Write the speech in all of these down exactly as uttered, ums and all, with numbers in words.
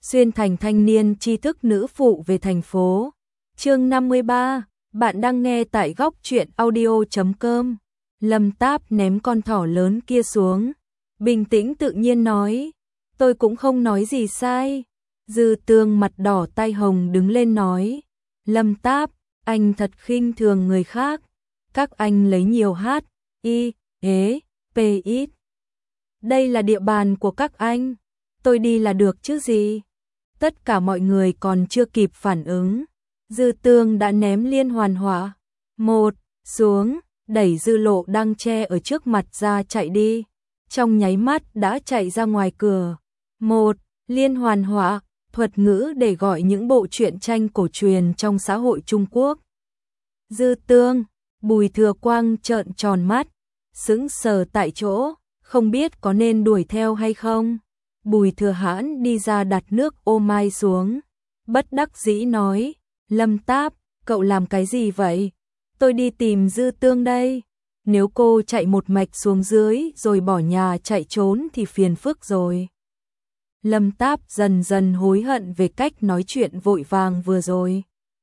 xuyên thành thanh niên tri thức nữ phụ về thành phố. Chương năm mươi ba, bạn đang nghe tại góc truyện audio chấm com. Lâm Táp ném con thỏ lớn kia xuống, bình tĩnh tự nhiên nói, tôi cũng không nói gì sai. Dư Tương mặt đỏ tai hồng đứng lên nói, Lâm Táp, anh thật khinh thường người khác, các anh lấy nhiều hát, y, ế, p ít. Đây là địa bàn của các anh, tôi đi là được chứ gì. Tất cả mọi người còn chưa kịp phản ứng, Dư Tương đã ném liên hoàn hỏa một xuống, đẩy Dư Lộ đang che ở trước mặt ra chạy đi, trong nháy mắt đã chạy ra ngoài cửa. Một liên hoàn hỏa, thuật ngữ để gọi những bộ truyện tranh cổ truyền trong xã hội Trung Quốc. Dư Tương, Bùi Thừa Quang trợn tròn mắt, sững sờ tại chỗ, không biết có nên đuổi theo hay không. Bùi Thừa Hãn đi ra đặt nước ô mai xuống, bất đắc dĩ nói, Lâm Táp, cậu làm cái gì vậy? Tôi đi tìm Dư Tương đây. Nếu cô chạy một mạch xuống dưới rồi bỏ nhà chạy trốn thì phiền phức rồi. Lâm Táp dần dần hối hận về cách nói chuyện vội vàng vừa rồi.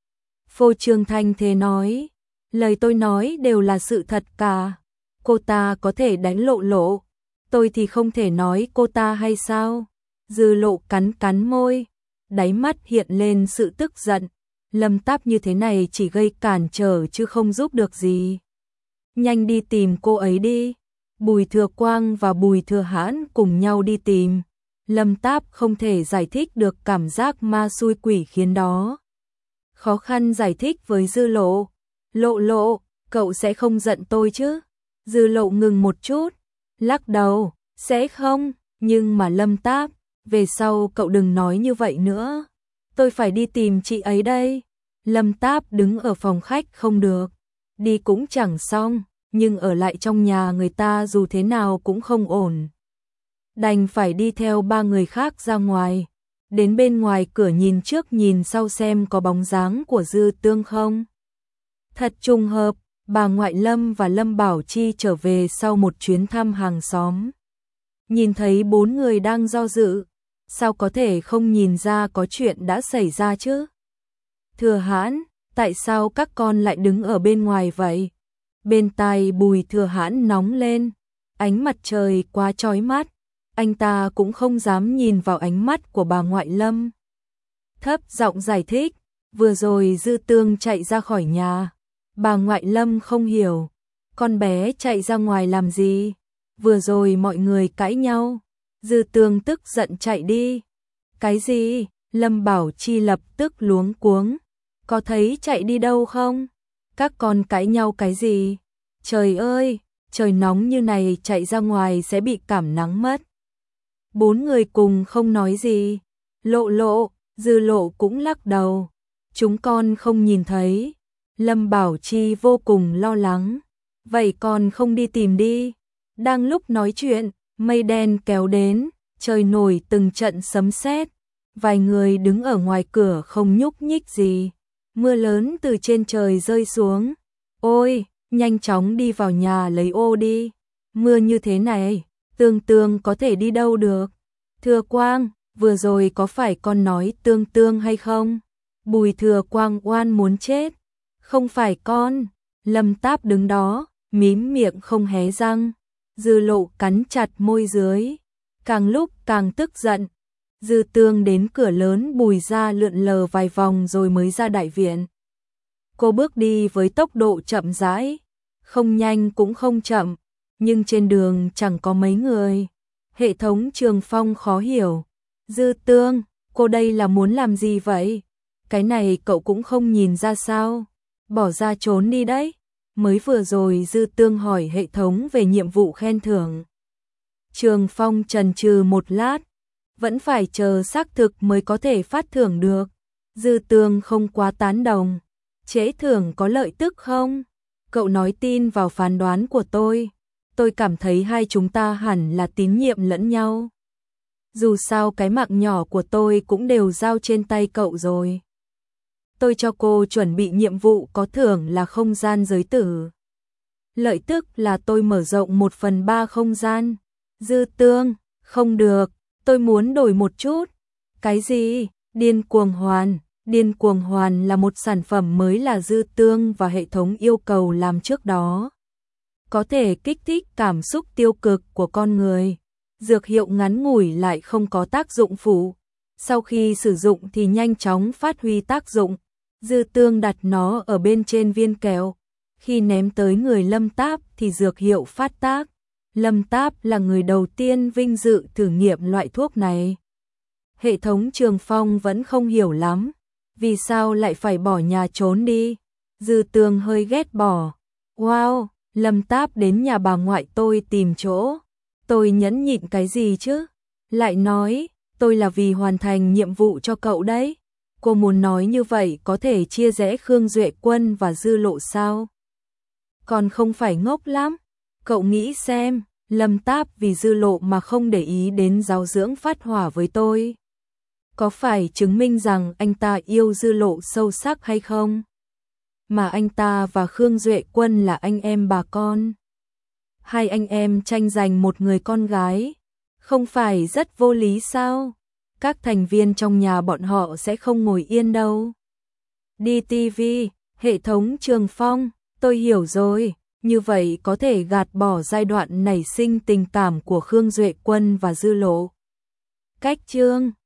Phô Trương Thanh thế nói, lời tôi nói đều là sự thật cả. Cô ta có thể đánh Lộ Lộ, tôi thì không thể nói cô ta hay sao? Dư Lộ cắn cắn môi, đáy mắt hiện lên sự tức giận. Lâm Táp như thế này chỉ gây cản trở chứ không giúp được gì. Nhanh đi tìm cô ấy đi. Bùi Thừa Quang và Bùi Thừa Hãn cùng nhau đi tìm. Lâm Táp không thể giải thích được cảm giác ma xui quỷ khiến đó. Khó khăn giải thích với Dư Lộ. Lộ Lộ, cậu sẽ không giận tôi chứ? Dư Lộ ngừng một chút, lắc đầu, sẽ không, nhưng mà Lâm Táp, về sau cậu đừng nói như vậy nữa. Tôi phải đi tìm chị ấy đây. Lâm Táp đứng ở phòng khách không được, đi cũng chẳng xong, nhưng ở lại trong nhà người ta dù thế nào cũng không ổn. Đành phải đi theo ba người khác ra ngoài, đến bên ngoài cửa nhìn trước nhìn sau xem có bóng dáng của Dư Tương không. Thật trùng hợp, bà ngoại Lâm và Lâm Bảo Chi trở về sau một chuyến thăm hàng xóm. Nhìn thấy bốn người đang do dự, sao có thể không nhìn ra có chuyện đã xảy ra chứ? Thừa Hãn, tại sao các con lại đứng ở bên ngoài vậy? Bên tai Bùi Thừa Hãn nóng lên, ánh mặt trời quá chói mắt, anh ta cũng không dám nhìn vào ánh mắt của bà ngoại Lâm. Thấp giọng giải thích, vừa rồi Dư Tương chạy ra khỏi nhà. Bà ngoại Lâm không hiểu, con bé chạy ra ngoài làm gì? Vừa rồi mọi người cãi nhau, Dư Tương tức giận chạy đi. Cái gì? Lâm Bảo Chi lập tức luống cuống. Có thấy chạy đi đâu không? Các con cãi nhau cái gì? Trời ơi, trời nóng như này chạy ra ngoài sẽ bị cảm nắng mất. Bốn người cùng không nói gì. Lộ Lộ, Dư Lộ cũng lắc đầu. Chúng con không nhìn thấy. Lâm Bảo Chi vô cùng lo lắng. Vậy con không đi tìm đi. Đang lúc nói chuyện, mây đen kéo đến, trời nổi từng trận sấm sét. Vài người đứng ở ngoài cửa không nhúc nhích gì. Mưa lớn từ trên trời rơi xuống. Ôi, nhanh chóng đi vào nhà lấy ô đi. Mưa như thế này, Tương Tương có thể đi đâu được? Thừa Quang, vừa rồi có phải con nói Tương Tương hay không? Bùi Thừa Quang oan muốn chết. Không phải con. Lâm Táp đứng đó, mím miệng không hé răng. Dư Lộ cắn chặt môi dưới, càng lúc càng tức giận. Dư Tương đến cửa lớn Bùi ra lượn lờ vài vòng rồi mới ra đại viện. Cô bước đi với tốc độ chậm rãi, không nhanh cũng không chậm, nhưng trên đường chẳng có mấy người. Hệ thống Trường Phong khó hiểu. Dư Tương, cô đây là muốn làm gì vậy? Cái này cậu cũng không nhìn ra sao? Bỏ ra trốn đi đấy. Mới vừa rồi Dư Tương hỏi hệ thống về nhiệm vụ khen thưởng. Trường Phong chần chừ một lát, vẫn phải chờ xác thực mới có thể phát thưởng được. Dư Tương không quá tán đồng. Trễ thưởng có lợi tức không? Cậu nói tin vào phán đoán của tôi. Tôi cảm thấy hai chúng ta hẳn là tín nhiệm lẫn nhau. Dù sao cái mạng nhỏ của tôi cũng đều giao trên tay cậu rồi. Tôi cho cô chuẩn bị nhiệm vụ có thưởng là không gian giới tử. Lợi tức là tôi mở rộng một phần ba không gian. Dư Tương, không được, tôi muốn đổi một chút. Cái gì? Điên cuồng hoàn? Điên cuồng hoàn là một sản phẩm mới là Dư Tương và hệ thống yêu cầu làm trước đó. Có thể kích thích cảm xúc tiêu cực của con người. Dược hiệu ngắn ngủi lại không có tác dụng phụ. Sau khi sử dụng thì nhanh chóng phát huy tác dụng. Dư Tương đặt nó ở bên trên viên kẹo. Khi ném tới người Lâm Táp thì dược hiệu phát tác. Lâm Táp là người đầu tiên vinh dự thử nghiệm loại thuốc này. Hệ thống Trường Phong vẫn không hiểu lắm. Vì sao lại phải bỏ nhà trốn đi? Dư Tương hơi ghét bỏ. Wow, Lâm Táp đến nhà bà ngoại tôi tìm chỗ. Tôi nhẫn nhịn cái gì chứ? Lại nói, tôi là vì hoàn thành nhiệm vụ cho cậu đấy. Cô muốn nói như vậy có thể chia rẽ Khương Duệ Quân và Dư Lộ sao? Còn không phải ngốc lắm. Cậu nghĩ xem, Lâm Táp vì Dư Lộ mà không để ý đến giáo dưỡng phát hỏa với tôi. Có phải chứng minh rằng anh ta yêu Dư Lộ sâu sắc hay không? Mà anh ta và Khương Duệ Quân là anh em bà con. Hai anh em tranh giành một người con gái. Không phải rất vô lý sao? Các thành viên trong nhà bọn họ sẽ không ngồi yên đâu. Đi ti vi, hệ thống Trường Phong, tôi hiểu rồi. Như vậy có thể gạt bỏ giai đoạn nảy sinh tình cảm của Khương Duệ Quân và Dư Lộ. Cách chương